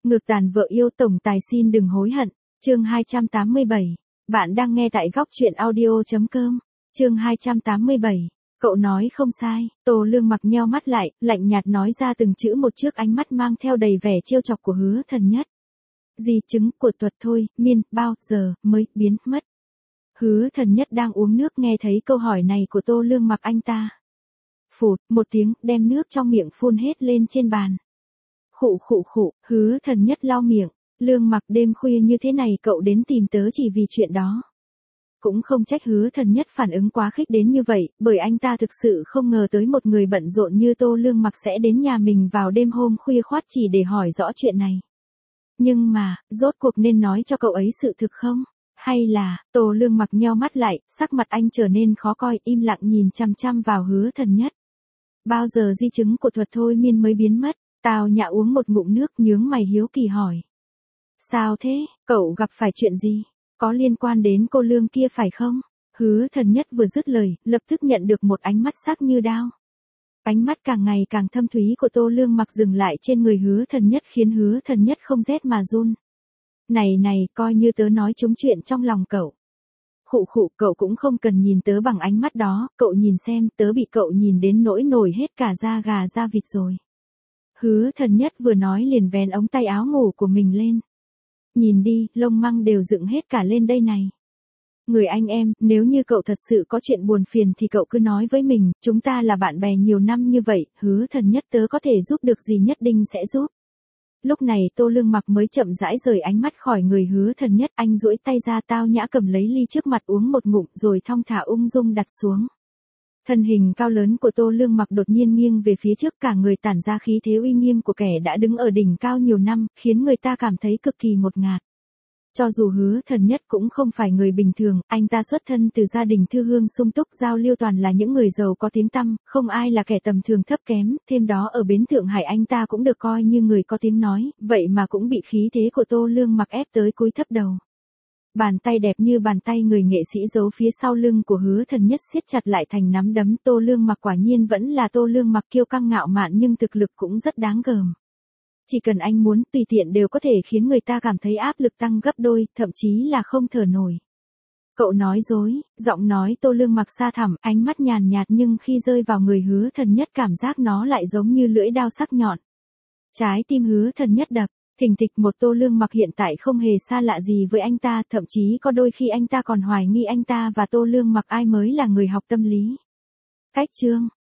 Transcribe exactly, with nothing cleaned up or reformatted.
Ngược tàn vợ yêu tổng tài xin đừng hối hận. Chương hai trăm tám mươi bảy. Bạn đang nghe tại góc truyện audio.com. Chương hai trăm tám mươi bảy. Cậu nói không sai. Tô Lương Mặc nheo mắt lại, lạnh nhạt nói ra từng chữ một trước ánh mắt mang theo đầy vẻ trêu chọc của Hứa Thần Nhất. Di chứng của Tuật Thôi Miên bao giờ mới biến mất? Hứa Thần Nhất đang uống nước nghe thấy câu hỏi này của Tô Lương Mặc, anh ta phụt một tiếng đem nước trong miệng phun hết lên trên bàn. Khụ khụ khụ, Hứa Thần Nhất lau miệng. Lương Mặc, đêm khuya như thế này cậu đến tìm tớ chỉ vì chuyện đó. Cũng không trách Hứa Thần Nhất phản ứng quá khích đến như vậy, bởi anh ta thực sự không ngờ tới một người bận rộn như Tô Lương Mặc sẽ đến nhà mình vào đêm hôm khuya khoắt chỉ để hỏi rõ chuyện này. Nhưng mà, rốt cuộc nên nói cho cậu ấy sự thực không? Hay là, Tô Lương Mặc nheo mắt lại, sắc mặt anh trở nên khó coi, im lặng nhìn chăm chăm vào Hứa Thần Nhất. Bao giờ di chứng của thuật thôi miên mới biến mất? Tào Nhã uống một ngụm nước nhướng mày hiếu kỳ hỏi. Sao thế, cậu gặp phải chuyện gì? Có liên quan đến cô Lương kia phải không? Hứa Thần Nhất vừa dứt lời, lập tức nhận được một ánh mắt sắc như đao. Ánh mắt càng ngày càng thâm thúy của Tô Lương Mặc dừng lại trên người Hứa Thần Nhất khiến Hứa Thần Nhất không rét mà run. Này này, coi như tớ nói trúng chuyện trong lòng cậu. Khụ khụ, cậu cũng không cần nhìn tớ bằng ánh mắt đó, cậu nhìn xem, tớ bị cậu nhìn đến nỗi nổi hết cả da gà da vịt rồi. Hứa Thần Nhất vừa nói liền vén ống tay áo ngủ của mình lên. Nhìn đi, lông măng đều dựng hết cả lên đây này. Người anh em, nếu như cậu thật sự có chuyện buồn phiền thì cậu cứ nói với mình, chúng ta là bạn bè nhiều năm như vậy, Hứa Thần Nhất tớ có thể giúp được gì nhất định sẽ giúp. Lúc này Tô Lương Mặc mới chậm rãi rời ánh mắt khỏi người Hứa Thần Nhất, anh duỗi tay ra Tao Nhã cầm lấy ly trước mặt uống một ngụm rồi thong thả ung dung đặt xuống. Thân hình cao lớn của Tô Lương Mặc đột nhiên nghiêng về phía trước, cả người tản ra khí thế uy nghiêm của kẻ đã đứng ở đỉnh cao nhiều năm, khiến người ta cảm thấy cực kỳ ngột ngạt. Cho dù Hứa Thần Nhất cũng không phải người bình thường, anh ta xuất thân từ gia đình thư hương sung túc, giao lưu toàn là những người giàu có tiếng tăm, không ai là kẻ tầm thường thấp kém, thêm đó ở bến Thượng Hải anh ta cũng được coi như người có tiếng nói, vậy mà cũng bị khí thế của Tô Lương Mặc ép tới cúi thấp đầu. Bàn tay đẹp như bàn tay người nghệ sĩ giấu phía sau lưng của Hứa Thần Nhất siết chặt lại thành nắm đấm. Tô Lương Mặc quả nhiên vẫn là Tô Lương Mặc, kiêu căng ngạo mạn nhưng thực lực cũng rất đáng gờm. Chỉ cần anh muốn, tùy tiện đều có thể khiến người ta cảm thấy áp lực tăng gấp đôi, thậm chí là không thở nổi. Cậu nói dối, giọng nói Tô Lương Mặc xa thẳm, ánh mắt nhàn nhạt nhưng khi rơi vào người Hứa Thần Nhất cảm giác nó lại giống như lưỡi dao sắc nhọn. Trái tim Hứa Thần Nhất đập thình thịch, một Tô Lương Mặc hiện tại không hề xa lạ gì với anh ta, thậm chí có đôi khi anh ta còn hoài nghi anh ta và Tô Lương Mặc ai mới là người học tâm lý. Cách chương,